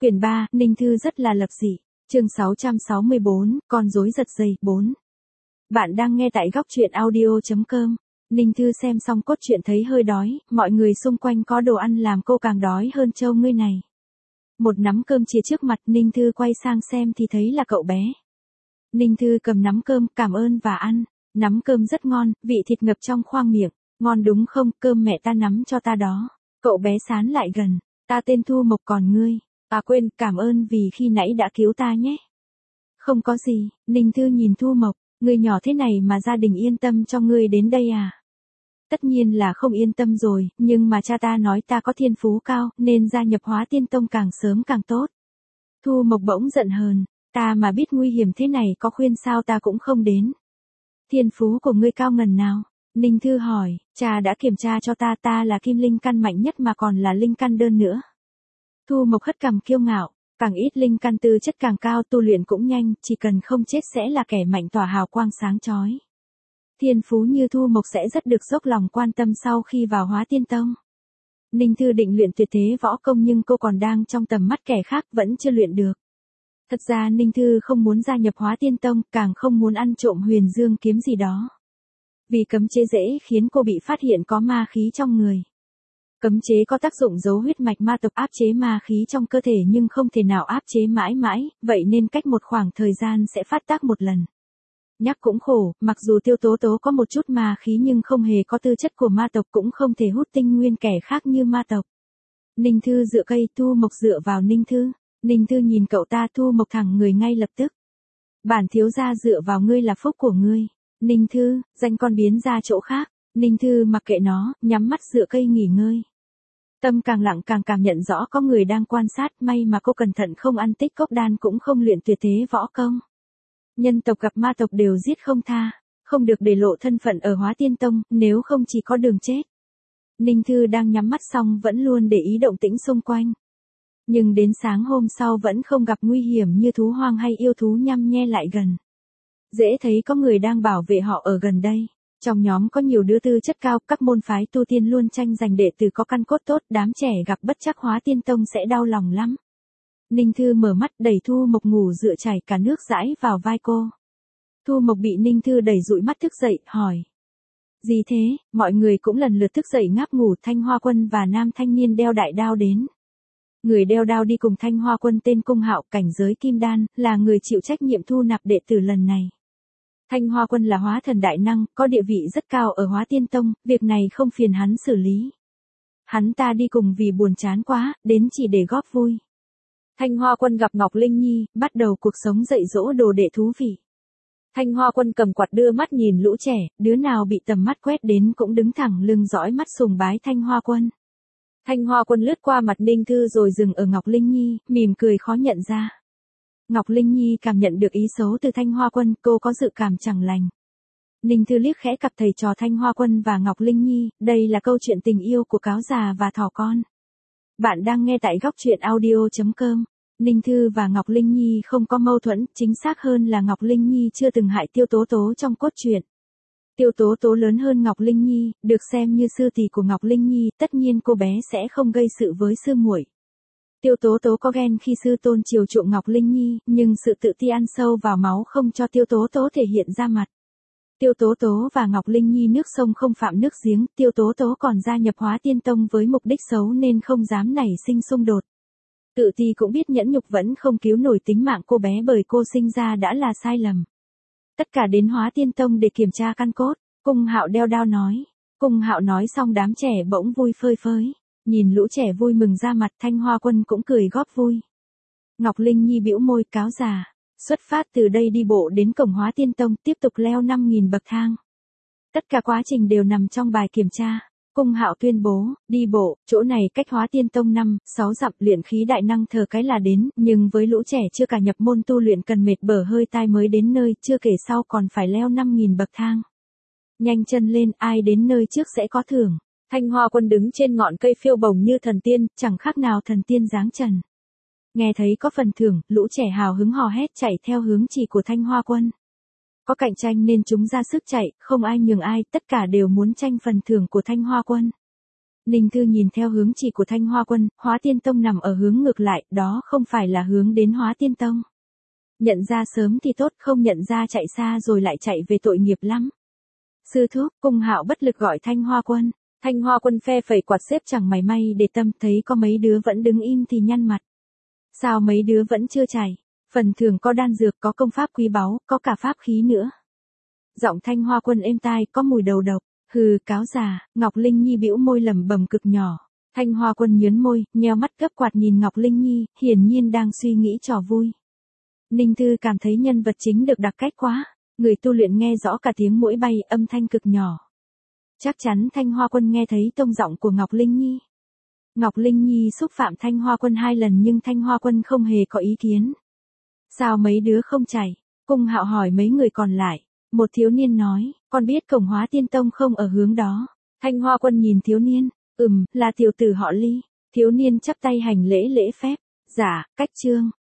Quyển 3, Ninh Thư rất là lập dị. Chương 664, con rối giật dây, 4. Bạn đang nghe tại góc truyện audio.com. Ninh Thư xem xong cốt truyện thấy hơi đói, mọi người xung quanh có đồ ăn làm cô càng đói hơn trâu ngươi này. Một nắm cơm chia trước mặt, Ninh Thư quay sang xem thì thấy là cậu bé. Ninh Thư cầm nắm cơm, cảm ơn và ăn. Nắm cơm rất ngon, vị thịt ngập trong khoang miệng. Ngon đúng không, cơm mẹ ta nắm cho ta đó. Cậu bé sán lại gần. Ta tên Thu Mộc, còn ngươi? À quên, cảm ơn vì khi nãy đã cứu ta nhé. Không có gì, Ninh Thư nhìn Thu Mộc, ngươi nhỏ thế này mà gia đình yên tâm cho ngươi đến đây à? Tất nhiên là không yên tâm rồi, nhưng mà cha ta nói ta có thiên phú cao, nên gia nhập Hóa Tiên Tông càng sớm càng tốt. Thu Mộc bỗng giận hờn, ta mà biết nguy hiểm thế này có khuyên sao ta cũng không đến. Thiên phú của ngươi cao ngần nào? Ninh Thư hỏi, cha đã kiểm tra cho ta là kim linh căn mạnh nhất mà còn là linh căn đơn nữa. Thu Mộc hất cằm kiêu ngạo, càng ít linh căn tư chất càng cao, tu luyện cũng nhanh, chỉ cần không chết sẽ là kẻ mạnh tỏa hào quang sáng chói. Thiên phú như Thu Mộc sẽ rất được dốc lòng quan tâm sau khi vào Hóa Tiên Tông. Ninh Thư định luyện tuyệt thế võ công nhưng cô còn đang trong tầm mắt kẻ khác, vẫn chưa luyện được. Thật ra Ninh Thư không muốn gia nhập Hóa Tiên Tông, càng không muốn ăn trộm huyền dương kiếm gì đó. Vì cấm chế dễ khiến cô bị phát hiện có ma khí trong người. Cấm chế có tác dụng giấu huyết mạch ma tộc, áp chế ma khí trong cơ thể nhưng không thể nào áp chế mãi mãi, vậy nên cách một khoảng thời gian sẽ phát tác một lần. Nhắc cũng khổ, mặc dù Tiêu Tố Tố có một chút ma khí nhưng không hề có tư chất của ma tộc, cũng không thể hút tinh nguyên kẻ khác như ma tộc. Ninh Thư dựa cây, Thu Mộc dựa vào Ninh Thư. Ninh Thư nhìn cậu ta, Thu Mộc thẳng người ngay lập tức. Bản thiếu gia dựa vào ngươi là phúc của ngươi. Ninh Thư, danh con biến ra chỗ khác. Ninh Thư mặc kệ nó, nhắm mắt dựa cây nghỉ ngơi. Tâm càng lặng càng cảm nhận rõ có người đang quan sát, may mà cô cẩn thận không ăn tích cốc đan cũng không luyện tuyệt thế võ công. Nhân tộc gặp ma tộc đều giết không tha, không được để lộ thân phận ở Hóa Tiên Tông, nếu không chỉ có đường chết. Ninh Thư đang nhắm mắt xong vẫn luôn để ý động tĩnh xung quanh. Nhưng đến sáng hôm sau vẫn không gặp nguy hiểm như thú hoang hay yêu thú nhăm nhe lại gần. Dễ thấy có người đang bảo vệ họ ở gần đây. Trong nhóm có nhiều đứa tư chất cao, các môn phái tu tiên luôn tranh giành đệ tử có căn cốt tốt, đám trẻ gặp bất trắc Hóa Tiên Tông sẽ đau lòng lắm. Ninh Thư mở mắt, đẩy Thu Mộc ngủ dựa chảy cả nước dãi vào vai cô. Thu Mộc bị Ninh Thư đẩy dụi mắt thức dậy, hỏi. Gì thế? Mọi người cũng lần lượt thức dậy ngáp ngủ. Thanh Hoa Quân và nam thanh niên đeo đại đao đến. Người đeo đao đi cùng Thanh Hoa Quân tên Cung Hạo, cảnh giới kim đan, là người chịu trách nhiệm thu nạp đệ tử lần này. Thanh Hoa Quân là hóa thần đại năng, có địa vị rất cao ở Hóa Tiên Tông, việc này không phiền hắn xử lý. Hắn ta đi cùng vì buồn chán quá, đến chỉ để góp vui. Thanh Hoa Quân gặp Ngọc Linh Nhi, bắt đầu cuộc sống dạy dỗ đồ đệ thú vị. Thanh Hoa Quân cầm quạt đưa mắt nhìn lũ trẻ, đứa nào bị tầm mắt quét đến cũng đứng thẳng lưng dõi mắt sùng bái Thanh Hoa Quân. Thanh Hoa Quân lướt qua mặt Ninh Thư rồi dừng ở Ngọc Linh Nhi, mỉm cười khó nhận ra. Ngọc Linh Nhi cảm nhận được ý xấu từ Thanh Hoa Quân, cô có dự cảm chẳng lành. Ninh Thư liếc khẽ cặp thầy trò Thanh Hoa Quân và Ngọc Linh Nhi, đây là câu chuyện tình yêu của cáo già và thỏ con. Bạn đang nghe tại góc truyện audio.com. Ninh Thư và Ngọc Linh Nhi không có mâu thuẫn, chính xác hơn là Ngọc Linh Nhi chưa từng hại Tiêu Tố Tố trong cốt truyện. Tiêu Tố Tố lớn hơn Ngọc Linh Nhi, được xem như sư tỷ của Ngọc Linh Nhi, tất nhiên cô bé sẽ không gây sự với sư muội. Tiêu Tố Tố có ghen khi sư tôn chiều chuộng Ngọc Linh Nhi, nhưng sự tự ti ăn sâu vào máu không cho Tiêu Tố Tố thể hiện ra mặt. Tiêu Tố Tố và Ngọc Linh Nhi nước sông không phạm nước giếng, Tiêu Tố Tố còn gia nhập Hóa Tiên Tông với mục đích xấu nên không dám nảy sinh xung đột. Tự ti cũng biết nhẫn nhục vẫn không cứu nổi tính mạng cô bé bởi cô sinh ra đã là sai lầm. Tất cả đến Hóa Tiên Tông để kiểm tra căn cốt, Cung Hạo đeo đao nói. Cung Hạo nói xong đám trẻ bỗng vui phơi phới. Nhìn lũ trẻ vui mừng ra mặt, Thanh Hoa Quân cũng cười góp vui. Ngọc Linh Nhi bĩu môi, cáo già. Xuất phát từ đây đi bộ đến cổng Hóa Tiên Tông, tiếp tục leo 5.000 bậc thang. Tất cả quá trình đều nằm trong bài kiểm tra. Cung Hạo tuyên bố, đi bộ, chỗ này cách Hóa Tiên Tông 5-6 dặm, luyện khí đại năng thờ cái là đến, nhưng với lũ trẻ chưa cả nhập môn tu luyện cần mệt bở hơi tai mới đến nơi, chưa kể sau còn phải leo 5.000 bậc thang. Nhanh chân lên, ai đến nơi trước sẽ có thưởng. Thanh Hoa Quân đứng trên ngọn cây phiêu bồng như thần tiên, chẳng khác nào thần tiên giáng trần. Nghe thấy có phần thưởng, lũ trẻ hào hứng hò hét chạy theo hướng chỉ của Thanh Hoa Quân. Có cạnh tranh nên chúng ra sức chạy, không ai nhường ai, tất cả đều muốn tranh phần thưởng của Thanh Hoa Quân. Ninh Thư nhìn theo hướng chỉ của Thanh Hoa Quân, Hóa Tiên Tông nằm ở hướng ngược lại, đó không phải là hướng đến Hóa Tiên Tông. Nhận ra sớm thì tốt, không nhận ra chạy xa rồi lại chạy về tội nghiệp lắm. Sư thúc, Cung Hạo bất lực gọi Thanh Hoa Quân. Thanh Hoa Quân phe phẩy quạt xếp chẳng mảy may để tâm, thấy có mấy đứa vẫn đứng im thì nhăn mặt. Sao mấy đứa vẫn chưa chảy? Phần thưởng có đan dược, có công pháp quý báu, có cả pháp khí nữa. Giọng Thanh Hoa Quân êm tai, có mùi đầu độc. Hừ, cáo già. Ngọc Linh Nhi bĩu môi lẩm bẩm cực nhỏ. Thanh Hoa Quân nhớn môi, nheo mắt gấp quạt nhìn Ngọc Linh Nhi, hiển nhiên đang suy nghĩ trò vui. Ninh Thư cảm thấy nhân vật chính được đặc cách quá. Người tu luyện nghe rõ cả tiếng muỗi bay, âm thanh cực nhỏ. Chắc chắn Thanh Hoa Quân nghe thấy tông giọng của Ngọc Linh Nhi. Ngọc Linh Nhi xúc phạm Thanh Hoa Quân 2 lần nhưng Thanh Hoa Quân không hề có ý kiến. Sao mấy đứa không chảy? Cung Hạo hỏi mấy người còn lại. Một thiếu niên nói, con biết cổng Hóa Tiên Tông không ở hướng đó. Thanh Hoa Quân nhìn thiếu niên, là tiểu tử họ Ly. Thiếu niên chắp tay hành lễ phép. Dạ, cách trương.